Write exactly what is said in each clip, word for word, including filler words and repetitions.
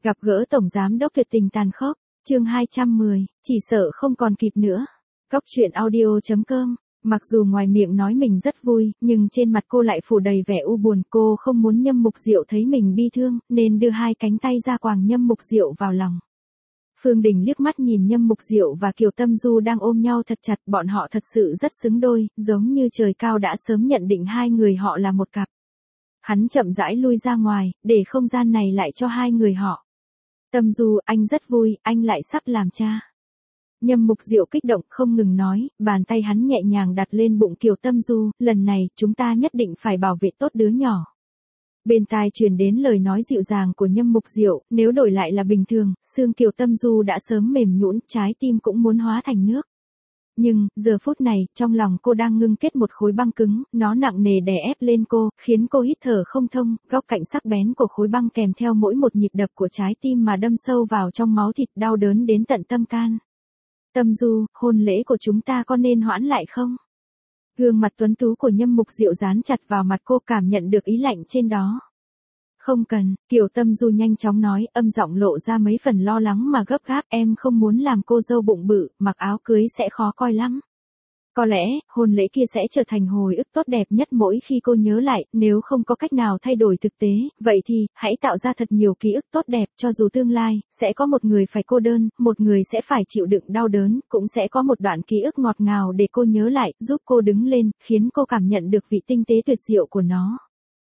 Gặp gỡ Tổng Giám đốc tuyệt tình tàn khốc, chương hai trăm mười, chỉ sợ không còn kịp nữa. Cóc truyện audio chấm com. Mặc dù ngoài miệng nói mình rất vui, nhưng trên mặt cô lại phủ đầy vẻ u buồn. Cô không muốn Nhâm Mục Diệu thấy mình bi thương, nên đưa hai cánh tay ra quàng Nhâm Mục Diệu vào lòng. Phương Đình liếc mắt nhìn Nhâm Mục Diệu và Kiều Tâm Du đang ôm nhau thật chặt, bọn họ thật sự rất xứng đôi, giống như trời cao đã sớm nhận định hai người họ là một cặp. Hắn chậm rãi lui ra ngoài, để không gian này lại cho hai người họ. Tâm Du, anh rất vui, anh lại sắp làm cha. Nhâm Mục Diệu kích động không ngừng nói, bàn tay hắn nhẹ nhàng đặt lên bụng Kiều Tâm Du, lần này chúng ta nhất định phải bảo vệ tốt đứa nhỏ. Bên tai truyền đến lời nói dịu dàng của Nhâm Mục Diệu, nếu đổi lại là bình thường, xương Kiều Tâm Du đã sớm mềm nhũn, trái tim cũng muốn hóa thành nước. Nhưng, giờ phút này, trong lòng cô đang ngưng kết một khối băng cứng, nó nặng nề đè ép lên cô, khiến cô hít thở không thông, góc cạnh sắc bén của khối băng kèm theo mỗi một nhịp đập của trái tim mà đâm sâu vào trong máu thịt, đau đớn đến tận tâm can. Tâm Du, hôn lễ của chúng ta có nên hoãn lại không? Gương mặt tuấn tú của Nhâm Mục Diệu dán chặt vào mặt cô, cảm nhận được ý lạnh trên đó. Không cần, Kiều Tâm Du nhanh chóng nói, âm giọng lộ ra mấy phần lo lắng mà gấp gáp, em không muốn làm cô dâu bụng bự, mặc áo cưới sẽ khó coi lắm. Có lẽ, hôn lễ kia sẽ trở thành hồi ức tốt đẹp nhất mỗi khi cô nhớ lại, nếu không có cách nào thay đổi thực tế, vậy thì, hãy tạo ra thật nhiều ký ức tốt đẹp, cho dù tương lai, sẽ có một người phải cô đơn, một người sẽ phải chịu đựng đau đớn, cũng sẽ có một đoạn ký ức ngọt ngào để cô nhớ lại, giúp cô đứng lên, khiến cô cảm nhận được vị tinh tế tuyệt diệu của nó.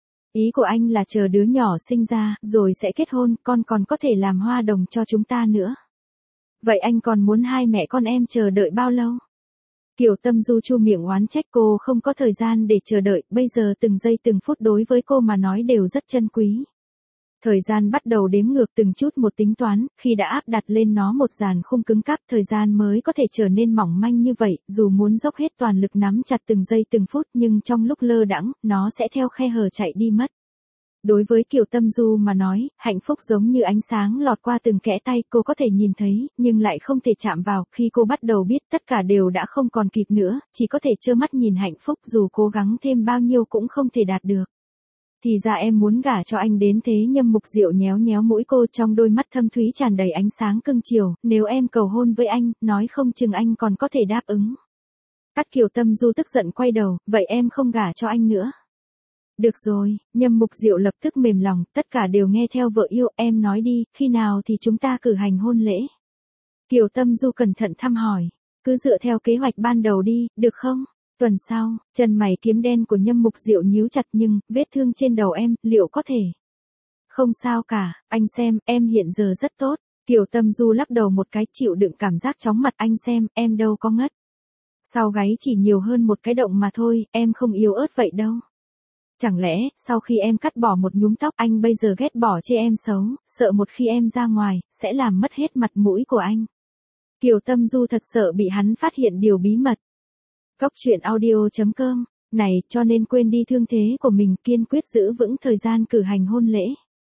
Ý của anh là chờ đứa nhỏ sinh ra, rồi sẽ kết hôn, con còn có thể làm hoa đồng cho chúng ta nữa. Vậy anh còn muốn hai mẹ con em chờ đợi bao lâu? Kiều Tâm Du chu miệng oán trách, cô không có thời gian để chờ đợi, bây giờ từng giây từng phút đối với cô mà nói đều rất chân quý. Thời gian bắt đầu đếm ngược từng chút một tính toán, khi đã áp đặt lên nó một dàn khung cứng cáp, thời gian mới có thể trở nên mỏng manh như vậy, dù muốn dốc hết toàn lực nắm chặt từng giây từng phút nhưng trong lúc lơ đãng, nó sẽ theo khe hở chạy đi mất. Đối với Kiều Tâm Du mà nói, hạnh phúc giống như ánh sáng lọt qua từng kẽ tay, cô có thể nhìn thấy, nhưng lại không thể chạm vào, khi cô bắt đầu biết tất cả đều đã không còn kịp nữa, chỉ có thể trơ mắt nhìn hạnh phúc dù cố gắng thêm bao nhiêu cũng không thể đạt được. Thì ra em muốn gả cho anh đến thế. Nhâm Mục Diệu nhéo nhéo mũi cô, trong đôi mắt thâm thúy tràn đầy ánh sáng cưng chiều, nếu em cầu hôn với anh, nói không chừng anh còn có thể đáp ứng. Cắt Kiều Tâm Du tức giận quay đầu, vậy em không gả cho anh nữa. Được rồi, Nhâm Mục Diệu lập tức mềm lòng, tất cả đều nghe theo vợ yêu, em nói đi, khi nào thì chúng ta cử hành hôn lễ? Kiều Tâm Du cẩn thận thăm hỏi, cứ dựa theo kế hoạch ban đầu đi, được không? Tuần sau, chân mày kiếm đen của Nhâm Mục Diệu nhíu chặt, nhưng, vết thương trên đầu em, liệu có thể? Không sao cả, anh xem, em hiện giờ rất tốt. Kiều Tâm Du lắc đầu một cái, chịu đựng cảm giác chóng mặt, anh xem, em đâu có ngất. Sau gáy chỉ nhiều hơn một cái động mà thôi, em không yếu ớt vậy đâu. Chẳng lẽ, sau khi em cắt bỏ một nhúm tóc, anh bây giờ ghét bỏ chê em xấu, sợ một khi em ra ngoài, sẽ làm mất hết mặt mũi của anh. Kiều Tâm Du thật sợ bị hắn phát hiện điều bí mật. Cóc truyện audio chấm com, này, cho nên quên đi thương thế của mình, kiên quyết giữ vững thời gian cử hành hôn lễ.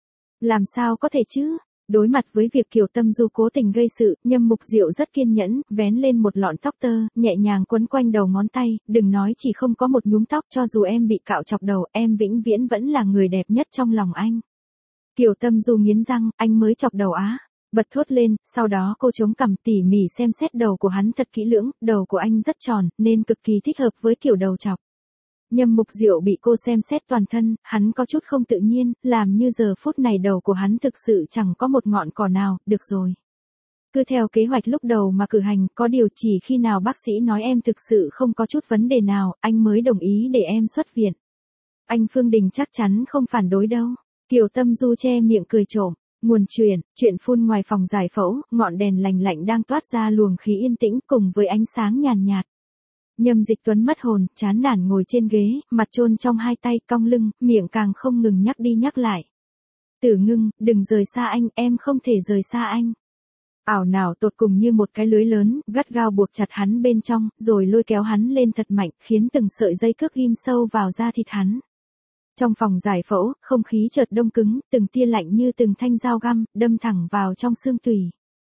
Làm sao có thể chứ? Đối mặt với việc Kiều Tâm Du cố tình gây sự, Nhâm Mục Diệu rất kiên nhẫn, vén lên một lọn tóc tơ, nhẹ nhàng quấn quanh đầu ngón tay, đừng nói chỉ không có một nhúm tóc, cho dù em bị cạo chọc đầu, em vĩnh viễn vẫn là người đẹp nhất trong lòng anh. Kiều Tâm Du nghiến răng, anh mới chọc đầu á. Bật thốt lên, sau đó cô chống cằm tỉ mỉ xem xét đầu của hắn thật kỹ lưỡng, đầu của anh rất tròn, nên cực kỳ thích hợp với kiểu đầu chọc. Nhâm Mục Diệu bị cô xem xét toàn thân, hắn có chút không tự nhiên, làm như giờ phút này đầu của hắn thực sự chẳng có một ngọn cỏ nào, được rồi. Cứ theo kế hoạch lúc đầu mà cử hành, có điều chỉ khi nào bác sĩ nói em thực sự không có chút vấn đề nào, anh mới đồng ý để em xuất viện. Anh Phương Đình chắc chắn không phản đối đâu. Kiều Tâm Du che miệng cười trộm. Nguồn truyền, chuyện phun ngoài phòng giải phẫu, ngọn đèn lành lạnh đang toát ra luồng khí yên tĩnh cùng với ánh sáng nhàn nhạt. Nhâm Dịch Tuấn mất hồn, chán nản ngồi trên ghế, mặt chôn trong hai tay, cong lưng, miệng càng không ngừng nhắc đi nhắc lại. Tử Ngưng, đừng rời xa anh, em không thể rời xa anh. Ảo não tột cùng như một cái lưới lớn, gắt gao buộc chặt hắn bên trong, rồi lôi kéo hắn lên thật mạnh, khiến từng sợi dây cước ghim sâu vào da thịt hắn. Trong phòng giải phẫu, không khí chợt đông cứng, từng tia lạnh như từng thanh dao găm, đâm thẳng vào trong xương tủy.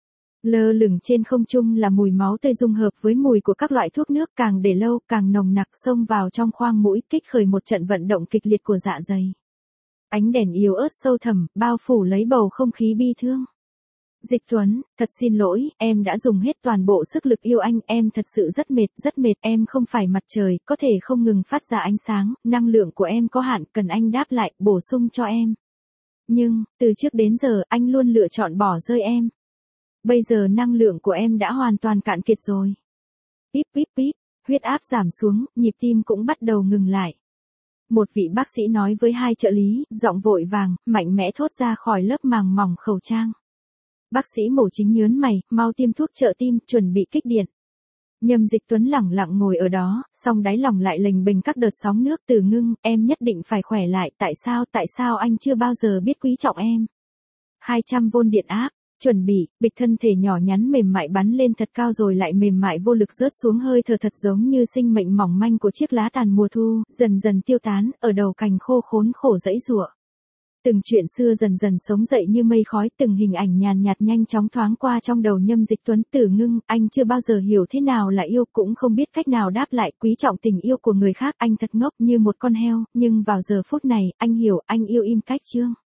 Lơ lửng trên không trung là mùi máu tươi dung hợp với mùi của các loại thuốc nước, càng để lâu, càng nồng nặc xông vào trong khoang mũi, kích khởi một trận vận động kịch liệt của dạ dày. Ánh đèn yếu ớt sâu thẳm, bao phủ lấy bầu không khí bi thương. Dịch Tuấn, thật xin lỗi, em đã dùng hết toàn bộ sức lực yêu anh, em thật sự rất mệt, rất mệt, em không phải mặt trời, có thể không ngừng phát ra ánh sáng, năng lượng của em có hạn, cần anh đáp lại, bổ sung cho em. Nhưng, từ trước đến giờ, anh luôn lựa chọn bỏ rơi em. Bây giờ năng lượng của em đã hoàn toàn cạn kiệt rồi. Píp píp píp, huyết áp giảm xuống, nhịp tim cũng bắt đầu ngừng lại. Một vị bác sĩ nói với hai trợ lý, giọng vội vàng, mạnh mẽ thốt ra khỏi lớp màng mỏng khẩu trang. Bác sĩ Mổ Chính nhớn mày, mau tiêm thuốc trợ tim, chuẩn bị kích điện. Nhâm Dịch Tuấn lẳng lặng ngồi ở đó, song đáy lòng lại lềnh bềnh các đợt sóng nước. Từ Ngưng, em nhất định phải khỏe lại, tại sao, tại sao anh chưa bao giờ biết quý trọng em? hai trăm vôn điện áp, chuẩn bị, bịch thân thể nhỏ nhắn mềm mại bắn lên thật cao rồi lại mềm mại vô lực rớt xuống, hơi thở thật giống như sinh mệnh mỏng manh của chiếc lá tàn mùa thu, dần dần tiêu tán, ở đầu cành khô khốn khổ dãy giụa. Từng chuyện xưa dần dần sống dậy như mây khói, từng hình ảnh nhàn nhạt nhanh chóng thoáng qua trong đầu Nhâm Dịch Tuấn. Từ Ngưng, anh chưa bao giờ hiểu thế nào là yêu, cũng không biết cách nào đáp lại, quý trọng tình yêu của người khác, anh thật ngốc như một con heo, nhưng vào giờ phút này, anh hiểu, anh yêu Im Cách Trương.